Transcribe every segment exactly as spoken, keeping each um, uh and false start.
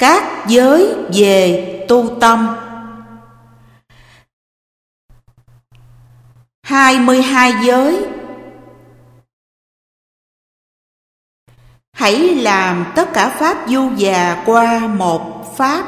Các giới về tu tâm. hai mươi hai giới. Hãy làm tất cả pháp du già qua một pháp.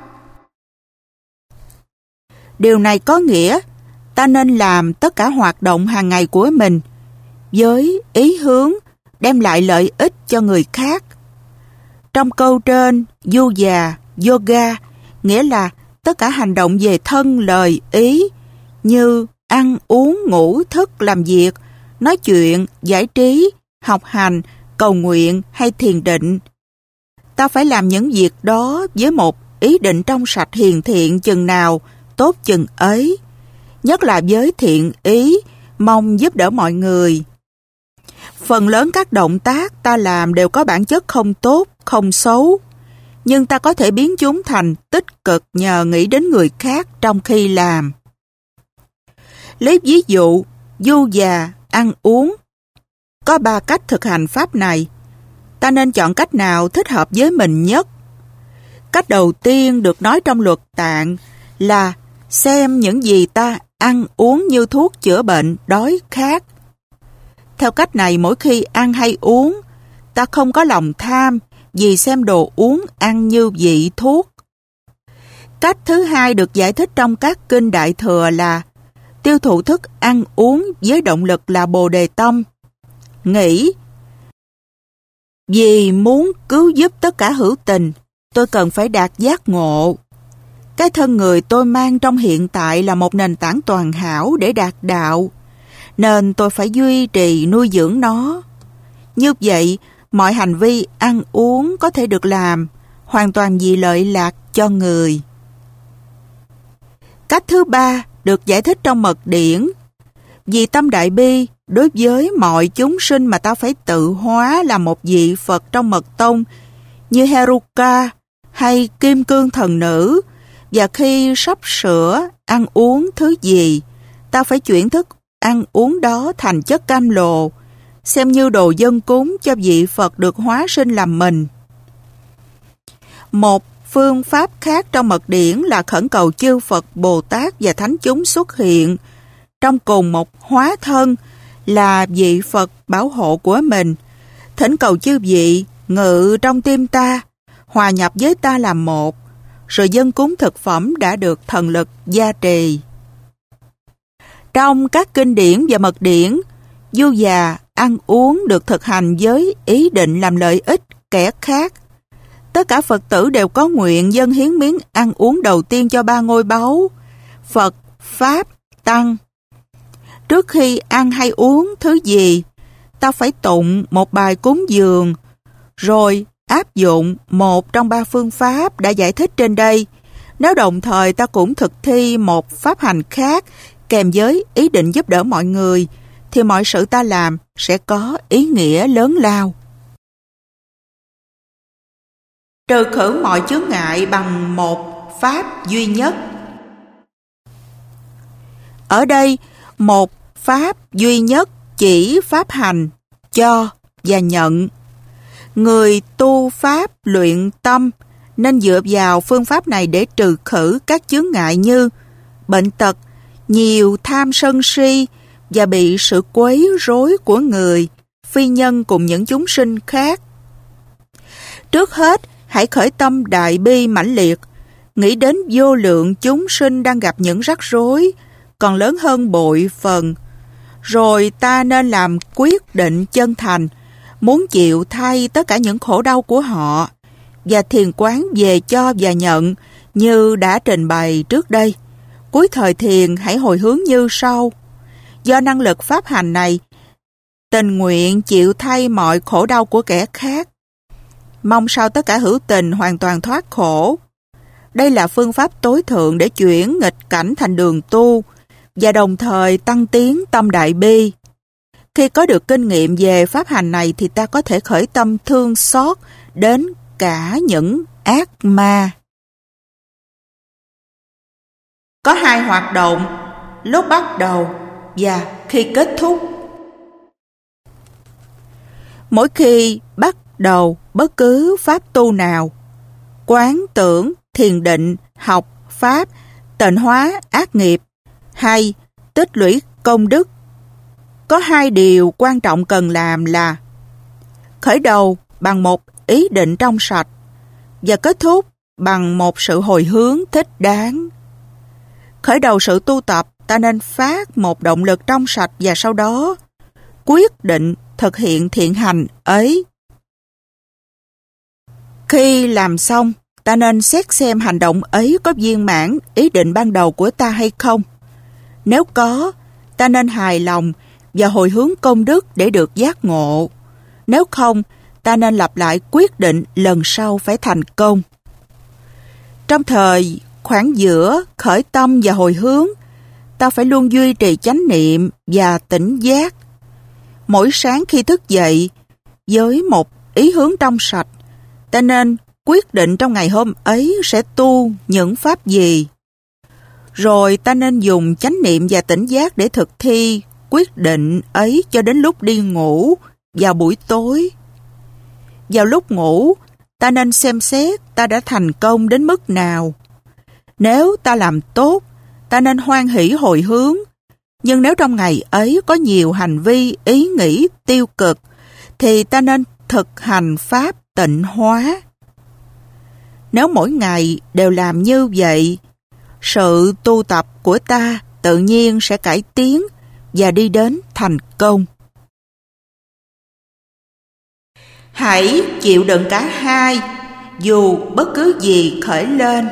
Điều này có nghĩa ta nên làm tất cả hoạt động hàng ngày của mình với ý hướng đem lại lợi ích cho người khác. Trong câu trên, du già, yoga, nghĩa là tất cả hành động về thân, lời, ý như ăn, uống, ngủ, thức, làm việc, nói chuyện, giải trí, học hành, cầu nguyện hay thiền định. Ta phải làm những việc đó với một ý định trong sạch hiền thiện chừng nào, tốt chừng ấy, nhất là với thiện ý, mong giúp đỡ mọi người. Phần lớn các động tác ta làm đều có bản chất không tốt, không xấu, nhưng ta có thể biến chúng thành tích cực nhờ nghĩ đến người khác trong khi làm. Lấy ví dụ, du già, ăn uống. Có ba cách thực hành pháp này. Ta nên chọn cách nào thích hợp với mình nhất. Cách đầu tiên được nói trong luật Tạng là xem những gì ta ăn uống như thuốc chữa bệnh, đói, khát. Theo cách này, mỗi khi ăn hay uống, ta không có lòng tham vì xem đồ uống ăn như vị thuốc. Cách thứ hai được giải thích trong các kinh Đại Thừa là tiêu thụ thức ăn uống với động lực là Bồ Đề Tâm. Nghĩ, vì muốn cứu giúp tất cả hữu tình, tôi cần phải đạt giác ngộ. Cái thân người tôi mang trong hiện tại là một nền tảng toàn hảo để đạt đạo, nên tôi phải duy trì nuôi dưỡng nó. Như vậy, mọi hành vi ăn uống có thể được làm hoàn toàn vì lợi lạc cho người. Cách thứ ba được giải thích trong mật điển. Vì tâm đại bi, đối với mọi chúng sinh mà ta phải tự hóa là một vị Phật trong mật tông như Heruka hay Kim Cương Thần Nữ, và khi sắp sửa ăn uống thứ gì, ta phải chuyển thức ăn uống đó thành chất cam lồ, xem như đồ dâng cúng cho vị Phật được hóa sinh làm mình. Một phương pháp khác trong mật điển là khẩn cầu chư Phật, Bồ Tát và Thánh chúng xuất hiện trong cùng một hóa thân là vị Phật bảo hộ của mình, thỉnh cầu chư vị ngự trong tim ta, hòa nhập với ta làm một, rồi dâng cúng thực phẩm đã được thần lực gia trì. Trong các kinh điển và mật điển, du già, ăn uống được thực hành với ý định làm lợi ích kẻ khác. Tất cả Phật tử đều có nguyện dâng hiến miếng ăn uống đầu tiên cho ba ngôi báu, Phật, Pháp, Tăng. Trước khi ăn hay uống thứ gì, ta phải tụng một bài cúng dường, rồi áp dụng một trong ba phương pháp đã giải thích trên đây. Nếu đồng thời ta cũng thực thi một pháp hành khác kèm với ý định giúp đỡ mọi người, thì mọi sự ta làm sẽ có ý nghĩa lớn lao. Trừ khử mọi chướng ngại bằng một pháp duy nhất. Ở đây, một pháp duy nhất chỉ pháp hành, cho và nhận. Người tu pháp luyện tâm nên dựa vào phương pháp này để trừ khử các chướng ngại như bệnh tật, nhiều tham sân si và bị sự quấy rối của người, phi nhân cùng những chúng sinh khác. Trước hết, hãy khởi tâm đại bi mãnh liệt, nghĩ đến vô lượng chúng sinh đang gặp những rắc rối, còn lớn hơn bội phần. Rồi ta nên làm quyết định chân thành, muốn chịu thay tất cả những khổ đau của họ, và thiền quán về cho và nhận như đã trình bày trước đây. Cuối thời thiền hãy hồi hướng như sau. Do năng lực pháp hành này, tình nguyện chịu thay mọi khổ đau của kẻ khác, mong sao tất cả hữu tình hoàn toàn thoát khổ. Đây là phương pháp tối thượng để chuyển nghịch cảnh thành đường tu, và đồng thời tăng tiến tâm đại bi. Khi có được kinh nghiệm về pháp hành này thì ta có thể khởi tâm thương xót đến cả những ác ma. Có hai hoạt động, lúc bắt đầu và khi kết thúc. Mỗi khi bắt đầu bất cứ pháp tu nào, quán tưởng, thiền định, học, pháp, tịnh hóa, ác nghiệp, hay tích lũy công đức. Có hai điều quan trọng cần làm là khởi đầu bằng một ý định trong sạch và kết thúc bằng một sự hồi hướng thích đáng. Khởi đầu sự tu tập, ta nên phát một động lực trong sạch và sau đó quyết định thực hiện thiện hành ấy. Khi làm xong, ta nên xét xem hành động ấy có viên mãn ý định ban đầu của ta hay không. Nếu có, ta nên hài lòng và hồi hướng công đức để được giác ngộ. Nếu không, ta nên lặp lại quyết định lần sau phải thành công. Trong thời khoảng giữa khởi tâm và hồi hướng, ta phải luôn duy trì chánh niệm và tỉnh giác. Mỗi sáng khi thức dậy, với một ý hướng trong sạch, ta nên quyết định trong ngày hôm ấy sẽ tu những pháp gì. Rồi ta nên dùng chánh niệm và tỉnh giác để thực thi quyết định ấy cho đến lúc đi ngủ vào buổi tối. Vào lúc ngủ, ta nên xem xét ta đã thành công đến mức nào. Nếu ta làm tốt, ta nên hoan hỷ hồi hướng. Nhưng nếu trong ngày ấy có nhiều hành vi, ý nghĩ tiêu cực, thì ta nên thực hành pháp tịnh hóa. Nếu mỗi ngày đều làm như vậy, sự tu tập của ta tự nhiên sẽ cải tiến và đi đến thành công. Hãy chịu đựng cả hai, dù bất cứ gì khởi lên.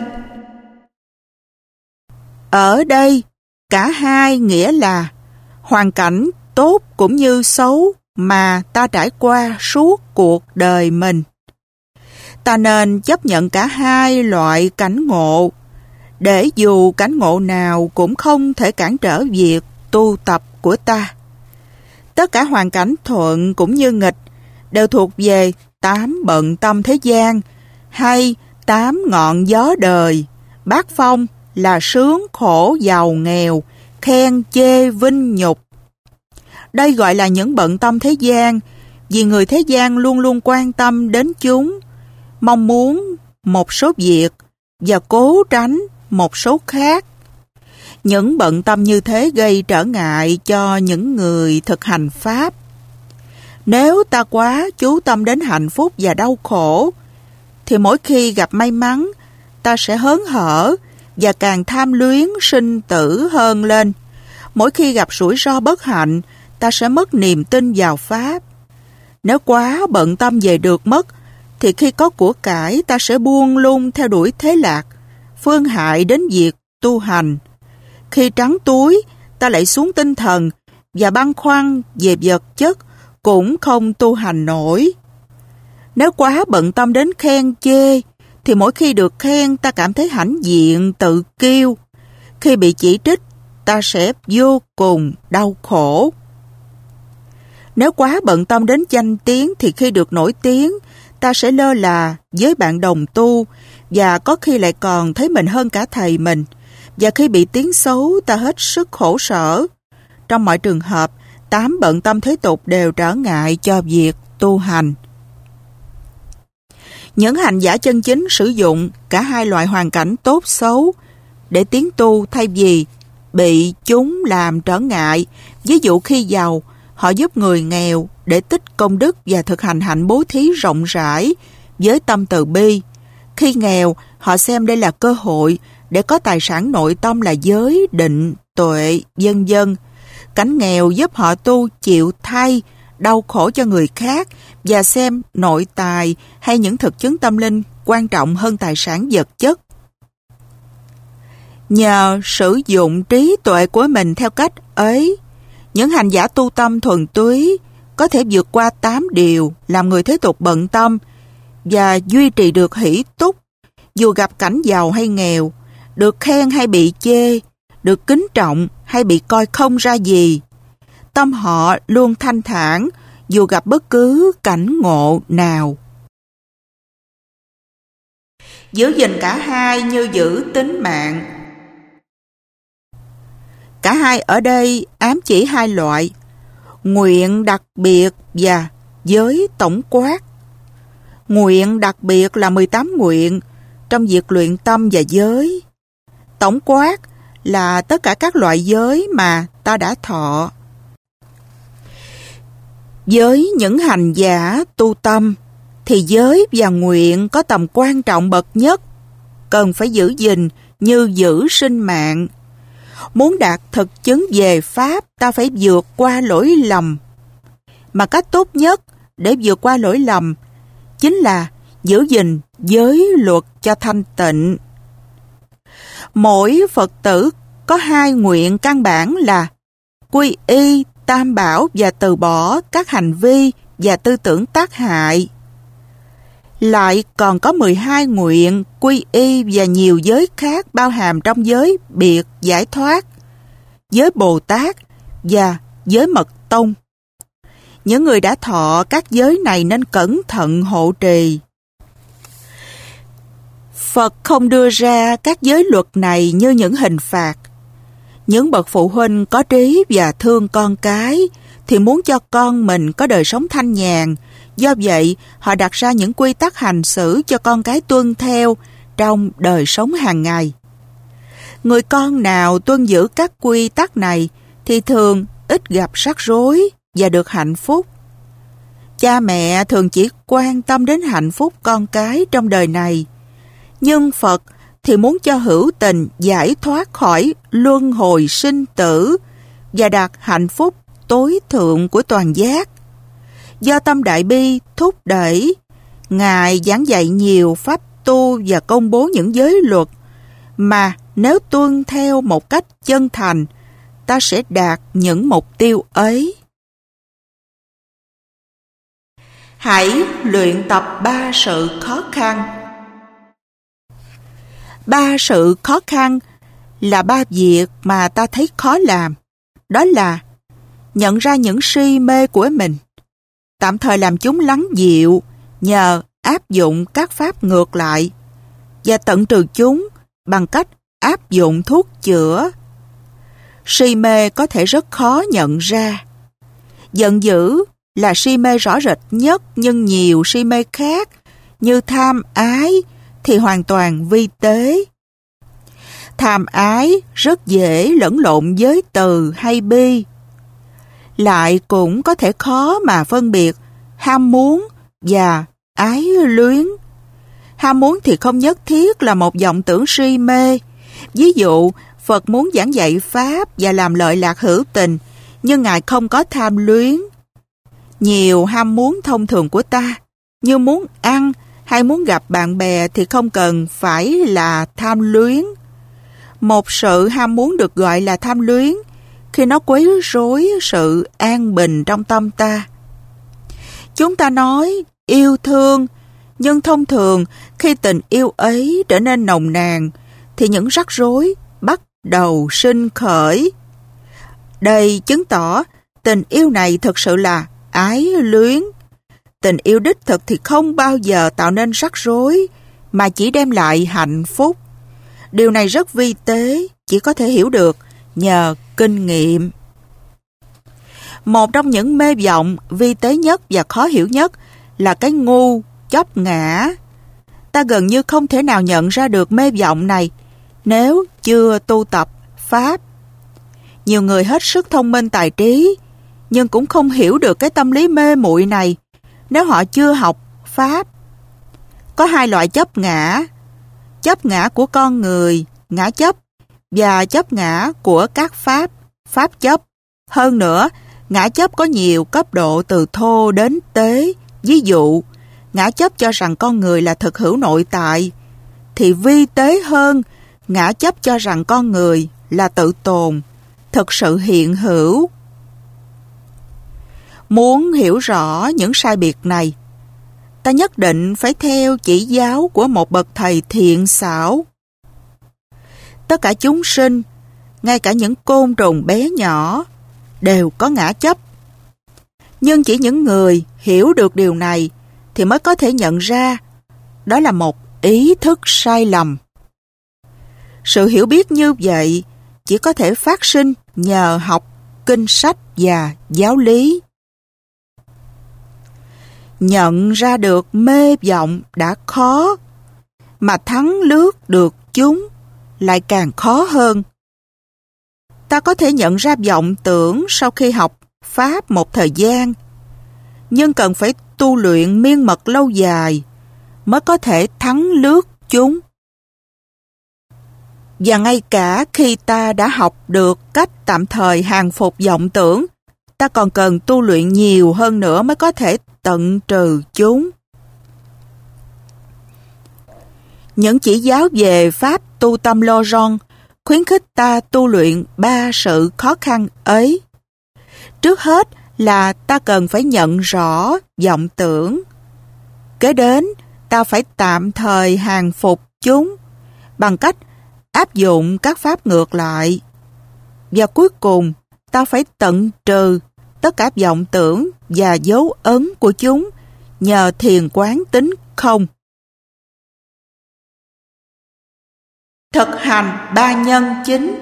Ở đây, cả hai nghĩa là hoàn cảnh tốt cũng như xấu mà ta trải qua suốt cuộc đời mình. Ta nên chấp nhận cả hai loại cảnh ngộ, để dù cảnh ngộ nào cũng không thể cản trở việc tu tập của ta. Tất cả hoàn cảnh thuận cũng như nghịch đều thuộc về tám bận tâm thế gian hay tám ngọn gió đời. Bát phong là sướng, khổ, giàu, nghèo, khen, chê, vinh, nhục. Đây gọi là những bận tâm thế gian vì người thế gian luôn luôn quan tâm đến chúng, mong muốn một số việc và cố tránh một số khác. Những bận tâm như thế gây trở ngại cho những người thực hành pháp. Nếu ta quá chú tâm đến hạnh phúc và đau khổ, thì mỗi khi gặp may mắn, ta sẽ hớn hở và càng tham luyến sinh tử hơn lên. Mỗi khi gặp rủi ro bất hạnh, ta sẽ mất niềm tin vào pháp. Nếu quá bận tâm về được mất, thì khi có của cải ta sẽ buông lung theo đuổi thế lạc, phương hại đến việc tu hành. Khi trắng túi, ta lại xuống tinh thần và băn khoăn về vật chất, cũng không tu hành nổi. Nếu quá bận tâm đến khen chê, thì mỗi khi được khen ta cảm thấy hãnh diện, tự kiêu. Khi bị chỉ trích, ta sẽ vô cùng đau khổ. Nếu quá bận tâm đến danh tiếng, thì khi được nổi tiếng, ta sẽ lơ là với bạn đồng tu và có khi lại còn thấy mình hơn cả thầy mình. Và khi bị tiếng xấu, ta hết sức khổ sở. Trong mọi trường hợp, tám bận tâm thế tục đều trở ngại cho việc tu hành. Những hành giả chân chính sử dụng cả hai loại hoàn cảnh tốt xấu để tiến tu thay vì bị chúng làm trở ngại. Ví dụ khi giàu, họ giúp người nghèo để tích công đức và thực hành hạnh bố thí rộng rãi với tâm từ bi. Khi nghèo, họ xem đây là cơ hội để có tài sản nội tâm là giới, định, tuệ, vân vân. Cảnh nghèo giúp họ tu chịu thay, đau khổ cho người khác và xem nội tài hay những thực chứng tâm linh quan trọng hơn tài sản vật chất. Nhờ sử dụng trí tuệ của mình theo cách ấy, những hành giả tu tâm thuần túy có thể vượt qua tám điều làm người thế tục bận tâm và duy trì được hỷ túc, dù gặp cảnh giàu hay nghèo, được khen hay bị chê, được kính trọng hay bị coi không ra gì. Tâm họ luôn thanh thản dù gặp bất cứ cảnh ngộ nào. Giữ gìn cả hai như giữ tính mạng. Cả hai ở đây ám chỉ hai loại: nguyện đặc biệt và giới tổng quát. Nguyện đặc biệt là mười tám nguyện, trong việc luyện tâm và giới. Tổng quát là tất cả các loại giới mà ta đã thọ. Với những hành giả tu tâm thì giới và nguyện có tầm quan trọng bậc nhất, cần phải giữ gìn như giữ sinh mạng. Muốn đạt thực chứng về Pháp, ta phải vượt qua lỗi lầm. Mà cách tốt nhất để vượt qua lỗi lầm chính là giữ gìn giới luật cho thanh tịnh. Mỗi Phật tử có hai nguyện căn bản là quy y Tam Bảo và từ bỏ các hành vi và tư tưởng tác hại. Lại còn có mười hai nguyện quy y và nhiều giới khác bao hàm trong giới biệt giải thoát, giới Bồ Tát và giới Mật Tông. Những người đã thọ các giới này nên cẩn thận hộ trì. Phật không đưa ra các giới luật này như những hình phạt. Những bậc phụ huynh có trí và thương con cái thì muốn cho con mình có đời sống thanh nhàn. Do vậy, họ đặt ra những quy tắc hành xử cho con cái tuân theo trong đời sống hàng ngày. Người con nào tuân giữ các quy tắc này thì thường ít gặp rắc rối và được hạnh phúc. Cha mẹ thường chỉ quan tâm đến hạnh phúc con cái trong đời này, nhưng Phật thì muốn cho hữu tình giải thoát khỏi luân hồi sinh tử và đạt hạnh phúc tối thượng của toàn giác. Do tâm Đại Bi thúc đẩy, Ngài giảng dạy nhiều pháp tu và công bố những giới luật mà nếu tuân theo một cách chân thành, ta sẽ đạt những mục tiêu ấy. Hãy luyện tập ba sự khó khăn. Ba sự khó khăn là ba việc mà ta thấy khó làm. Đó là nhận ra những si mê của mình, tạm thời làm chúng lắng dịu nhờ áp dụng các pháp ngược lại, và tận trừ chúng bằng cách áp dụng thuốc chữa. Si mê có thể rất khó nhận ra. Giận dữ là si mê rõ rệt nhất, nhưng nhiều si mê khác như tham ái thì hoàn toàn vi tế. Tham ái rất dễ lẫn lộn với từ hay bi. Lại cũng có thể khó mà phân biệt ham muốn và ái luyến. Ham muốn thì không nhất thiết là một vọng tưởng si mê. Ví dụ, Phật muốn giảng dạy Pháp và làm lợi lạc hữu tình, nhưng Ngài không có tham luyến. Nhiều ham muốn thông thường của ta, như muốn ăn hay muốn gặp bạn bè thì không cần phải là tham luyến. Một sự ham muốn được gọi là tham luyến khi nó quấy rối sự an bình trong tâm ta. Chúng ta nói yêu thương, nhưng thông thường khi tình yêu ấy trở nên nồng nàn thì những rắc rối bắt đầu sinh khởi. Đây chứng tỏ tình yêu này thực sự là ái luyến. Tình yêu đích thực thì không bao giờ tạo nên rắc rối, mà chỉ đem lại hạnh phúc. Điều này rất vi tế, chỉ có thể hiểu được nhờ kinh nghiệm. Một trong những mê vọng vi tế nhất và khó hiểu nhất là cái ngu chấp ngã. Ta gần như không thể nào nhận ra được mê vọng này nếu chưa tu tập Pháp. Nhiều người hết sức thông minh tài trí, nhưng cũng không hiểu được cái tâm lý mê muội này nếu họ chưa học Pháp. Có hai loại chấp ngã: chấp ngã của con người, ngã chấp, và chấp ngã của các Pháp, Pháp chấp. Hơn nữa, ngã chấp có nhiều cấp độ từ thô đến tế. Ví dụ, ngã chấp cho rằng con người là thực hữu nội tại, thì vi tế hơn, ngã chấp cho rằng con người là tự tồn, thực sự hiện hữu. Muốn hiểu rõ những sai biệt này, ta nhất định phải theo chỉ giáo của một bậc thầy thiện xảo. Tất cả chúng sinh, ngay cả những côn trùng bé nhỏ, đều có ngã chấp. Nhưng chỉ những người hiểu được điều này thì mới có thể nhận ra đó là một ý thức sai lầm. Sự hiểu biết như vậy chỉ có thể phát sinh nhờ học kinh sách và giáo lý. Nhận ra được mê vọng đã khó, mà thắng lướt được chúng lại càng khó hơn. Ta có thể nhận ra vọng tưởng sau khi học Pháp một thời gian, nhưng cần phải tu luyện miên mật lâu dài mới có thể thắng lướt chúng. Và ngay cả khi ta đã học được cách tạm thời hàng phục vọng tưởng, ta còn cần tu luyện nhiều hơn nữa mới có thể tận trừ chúng. Những chỉ giáo về Pháp tu tâm Lojong khuyến khích ta tu luyện ba sự khó khăn ấy. Trước hết là ta cần phải nhận rõ vọng tưởng. Kế đến, ta phải tạm thời hàng phục chúng bằng cách áp dụng các pháp ngược lại. Và cuối cùng, ta phải tận trừ tất cả vọng tưởng và dấu ấn của chúng nhờ thiền quán tính không. Thực hành ba nhân chính.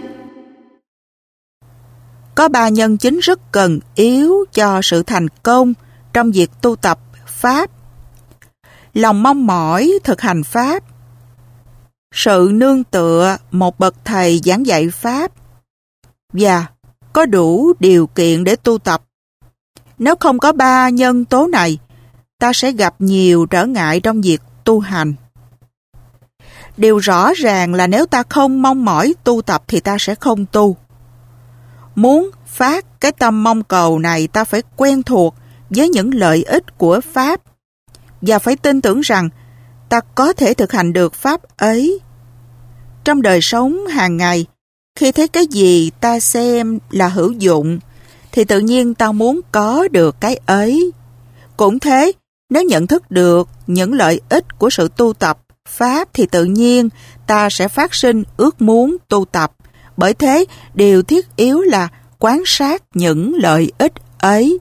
Có ba nhân chính rất cần yếu cho sự thành công trong việc tu tập Pháp. Lòng mong mỏi thực hành Pháp, sự nương tựa một bậc thầy giảng dạy Pháp, và có đủ điều kiện để tu tập. Nếu không có ba nhân tố này, ta sẽ gặp nhiều trở ngại trong việc tu hành. Điều rõ ràng là nếu ta không mong mỏi tu tập thì ta sẽ không tu. Muốn phát cái tâm mong cầu này, ta phải quen thuộc với những lợi ích của Pháp và phải tin tưởng rằng ta có thể thực hành được Pháp ấy. Trong đời sống hàng ngày, khi thấy cái gì ta xem là hữu dụng, thì tự nhiên ta muốn có được cái ấy. Cũng thế, nếu nhận thức được những lợi ích của sự tu tập Pháp thì tự nhiên ta sẽ phát sinh ước muốn tu tập. Bởi thế, điều thiết yếu là quan sát những lợi ích ấy.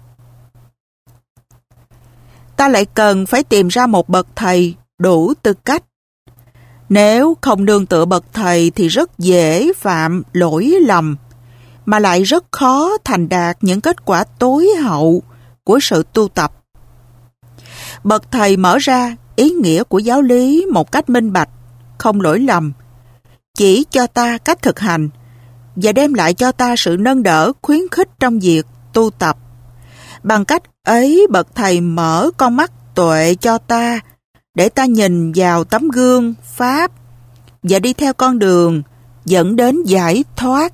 Ta lại cần phải tìm ra một bậc thầy đủ tư cách. Nếu không nương tựa bậc thầy thì rất dễ phạm lỗi lầm, mà lại rất khó thành đạt những kết quả tối hậu của sự tu tập. Bậc thầy mở ra ý nghĩa của giáo lý một cách minh bạch, không lỗi lầm, chỉ cho ta cách thực hành và đem lại cho ta sự nâng đỡ khuyến khích trong việc tu tập. Bằng cách ấy, bậc thầy mở con mắt tuệ cho ta để ta nhìn vào tấm gương Pháp và đi theo con đường dẫn đến giải thoát.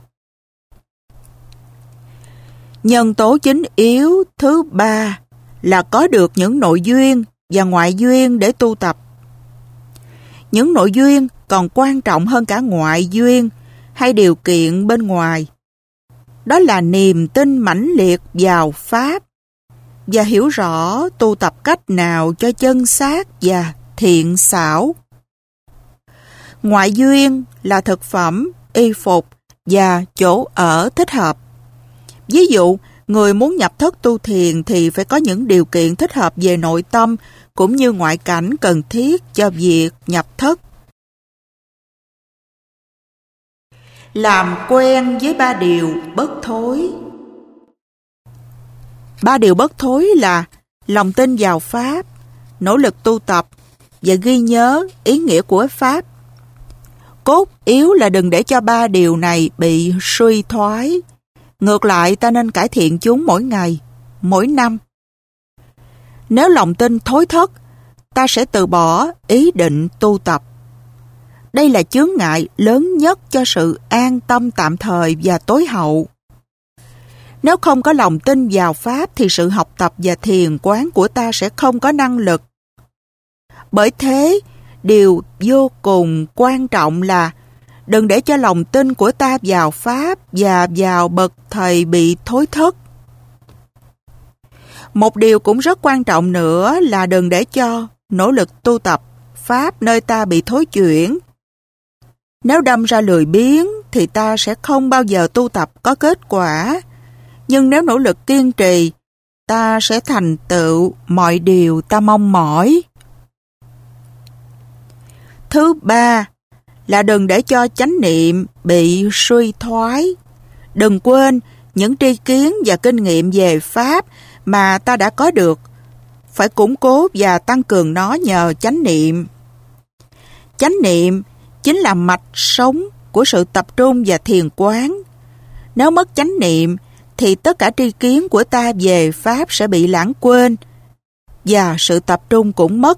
Nhân tố chính yếu thứ ba là có được những nội duyên và ngoại duyên để tu tập. Những nội duyên còn quan trọng hơn cả ngoại duyên hay điều kiện bên ngoài. Đó là niềm tin mãnh liệt vào Pháp và hiểu rõ tu tập cách nào cho chân xác và thiện xảo. Ngoại duyên là thực phẩm, y phục và chỗ ở thích hợp. Ví dụ, người muốn nhập thất tu thiền thì phải có những điều kiện thích hợp về nội tâm cũng như ngoại cảnh cần thiết cho việc nhập thất. Làm quen với ba điều bất thối. Ba điều bất thối là lòng tin vào Pháp, nỗ lực tu tập và ghi nhớ ý nghĩa của Pháp. Cốt yếu là đừng để cho ba điều này bị suy thoái. Ngược lại, ta nên cải thiện chúng mỗi ngày, mỗi năm. Nếu lòng tin thối thất, ta sẽ từ bỏ ý định tu tập. Đây là chướng ngại lớn nhất cho sự an tâm tạm thời và tối hậu. Nếu không có lòng tin vào Pháp thì sự học tập và thiền quán của ta sẽ không có năng lực. Bởi thế, điều vô cùng quan trọng là đừng để cho lòng tin của ta vào Pháp và vào bậc thầy bị thối thất. Một điều cũng rất quan trọng nữa là đừng để cho nỗ lực tu tập Pháp nơi ta bị thối chuyển. Nếu đâm ra lười biếng thì ta sẽ không bao giờ tu tập có kết quả. Nhưng nếu nỗ lực kiên trì, ta sẽ thành tựu mọi điều ta mong mỏi. Thứ ba là đừng để cho chánh niệm bị suy thoái. Đừng quên những tri kiến và kinh nghiệm về Pháp mà ta đã có được. Phải củng cố và tăng cường nó nhờ chánh niệm. Chánh niệm chính là mạch sống của sự tập trung và thiền quán. Nếu mất chánh niệm thì tất cả tri kiến của ta về Pháp sẽ bị lãng quên và sự tập trung cũng mất.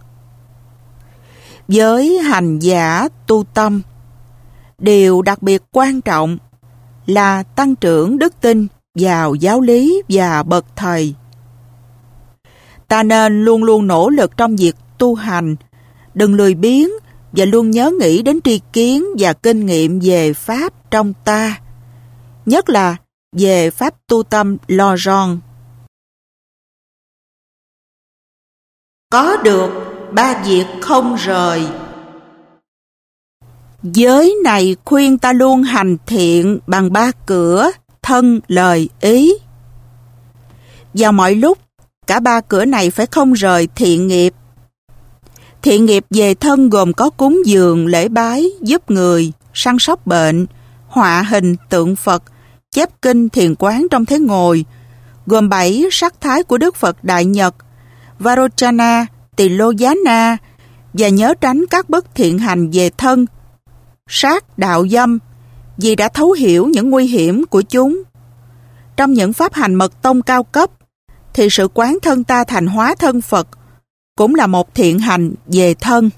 Với hành giả tu tâm, điều đặc biệt quan trọng là tăng trưởng đức tin vào giáo lý và bậc thầy. Ta nên luôn luôn nỗ lực trong việc tu hành, đừng lười biếng và luôn nhớ nghĩ đến tri kiến và kinh nghiệm về Pháp trong ta, nhất là về Pháp tu tâm lo giòn. Có được ba việc không rời. Giới này khuyên ta luôn hành thiện bằng ba cửa thân, lời, ý. Vào mọi lúc, cả ba cửa này phải không rời thiện nghiệp. Thiện nghiệp về thân gồm có cúng dường, lễ bái, giúp người, săn sóc bệnh, họa hình tượng Phật, chép kinh thiền quán trong thế ngồi, gồm bảy sắc thái của Đức Phật Đại Nhật, Varochana, Tỳ Lô Giá Na, và nhớ tránh các bất thiện hành về thân, sát, đạo dâm, vì đã thấu hiểu những nguy hiểm của chúng. Trong những pháp hành mật tông cao cấp, thì sự quán thân ta thành hóa thân Phật cũng là một thiện hành về thân.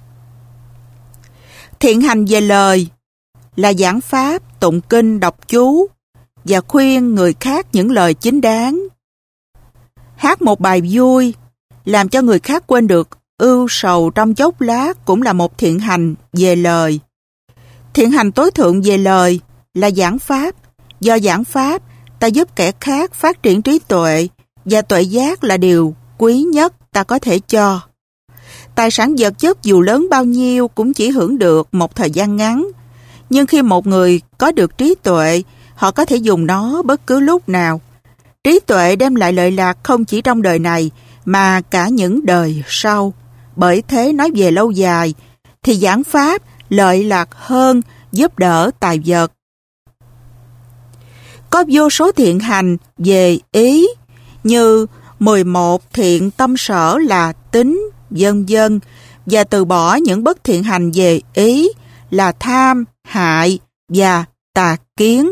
Thiện hành về lời là giảng pháp, tụng kinh, đọc chú và khuyên người khác những lời chính đáng. Hát một bài vui làm cho người khác quên được ưu sầu trong chốc lát cũng là một thiện hành về lời. Thiện hành tối thượng về lời là giảng pháp. Do giảng pháp, ta giúp kẻ khác phát triển trí tuệ, và tuệ giác là điều quý nhất ta có thể cho. Tài sản vật chất dù lớn bao nhiêu cũng chỉ hưởng được một thời gian ngắn, nhưng khi một người có được trí tuệ, họ có thể dùng nó bất cứ lúc nào. Trí tuệ đem lại lợi lạc không chỉ trong đời này, mà cả những đời sau. Bởi thế nói về lâu dài, thì giảng pháp lợi lạc hơn giúp đỡ tài vật. Có vô số thiện hành về ý, như mười một thiện tâm sở là tính, vân vân, và từ bỏ những bất thiện hành về ý là tham, hại và tà kiến.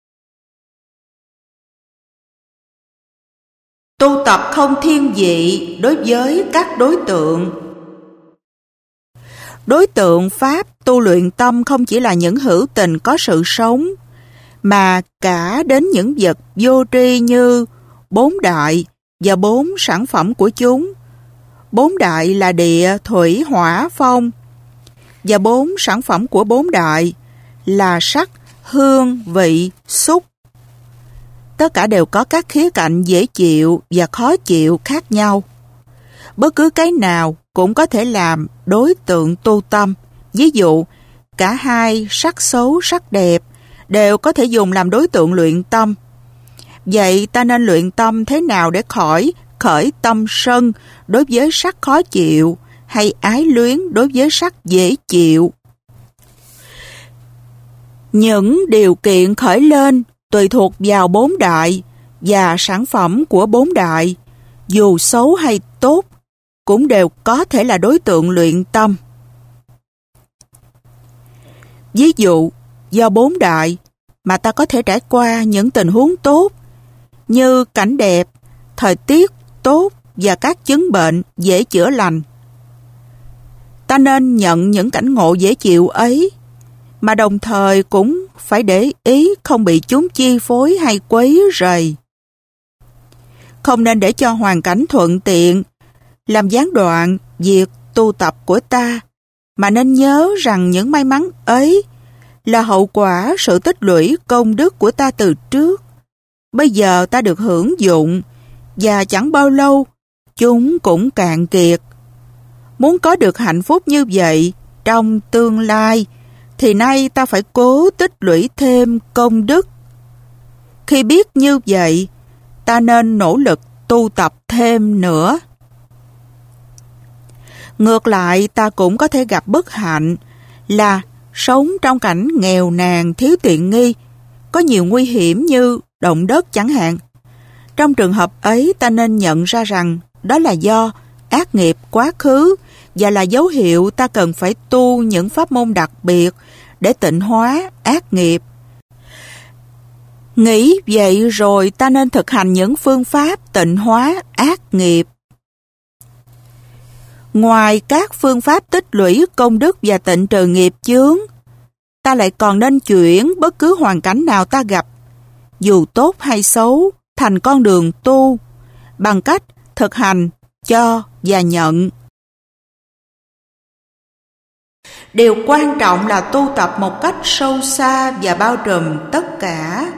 Tu tập không thiên vị đối với các đối tượng. Đối tượng Pháp tu luyện tâm không chỉ là những hữu tình có sự sống, mà cả đến những vật vô tri như bốn đại và bốn sản phẩm của chúng. Bốn đại là địa, thủy, hỏa, phong, và bốn sản phẩm của bốn đại là sắc, hương, vị, xúc. Tất cả đều có các khía cạnh dễ chịu và khó chịu khác nhau. Bất cứ cái nào cũng có thể làm đối tượng tu tâm. Ví dụ, cả hai sắc xấu, sắc đẹp đều có thể dùng làm đối tượng luyện tâm. Vậy ta nên luyện tâm thế nào để khỏi khởi tâm sân đối với sắc khó chịu hay ái luyến đối với sắc dễ chịu? Những điều kiện khởi lên tùy thuộc vào bốn đại và sản phẩm của bốn đại, dù xấu hay tốt, cũng đều có thể là đối tượng luyện tâm. Ví dụ, do bốn đại mà ta có thể trải qua những tình huống tốt, như cảnh đẹp, thời tiết tốt và các chứng bệnh dễ chữa lành. Ta nên nhận những cảnh ngộ dễ chịu ấy, mà đồng thời cũng phải để ý không bị chúng chi phối hay quấy rầy. Không nên để cho hoàn cảnh thuận tiện làm gián đoạn việc tu tập của ta, mà nên nhớ rằng những may mắn ấy là hậu quả sự tích lũy công đức của ta từ trước. Bây giờ ta được hưởng dụng, và chẳng bao lâu chúng cũng cạn kiệt. Muốn có được hạnh phúc như vậy trong tương lai, thì nay ta phải cố tích lũy thêm công đức. Khi biết như vậy, ta nên nỗ lực tu tập thêm nữa. Ngược lại, ta cũng có thể gặp bất hạnh là sống trong cảnh nghèo nàn, thiếu tiện nghi, có nhiều nguy hiểm như động đất chẳng hạn. Trong trường hợp ấy, ta nên nhận ra rằng đó là do ác nghiệp quá khứ và là dấu hiệu ta cần phải tu những pháp môn đặc biệt để tịnh hóa ác nghiệp. Nghĩ vậy rồi ta nên thực hành những phương pháp tịnh hóa ác nghiệp. Ngoài các phương pháp tích lũy công đức và tịnh trừ nghiệp chướng, ta lại còn nên chuyển bất cứ hoàn cảnh nào ta gặp, dù tốt hay xấu, thành con đường tu, bằng cách thực hành, cho và nhận. Điều quan trọng là tu tập một cách sâu xa và bao trùm tất cả.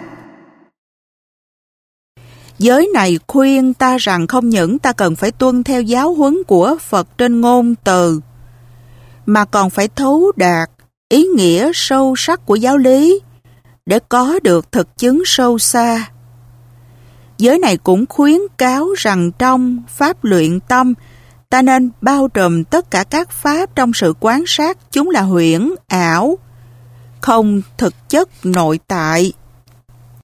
Giới này khuyên ta rằng không những ta cần phải tuân theo giáo huấn của Phật trên ngôn từ, mà còn phải thấu đạt ý nghĩa sâu sắc của giáo lý để có được thực chứng sâu xa. Giới này cũng khuyến cáo rằng trong pháp luyện tâm, ta nên bao trùm tất cả các pháp trong sự quan sát chúng là huyễn, ảo, không thực chất nội tại.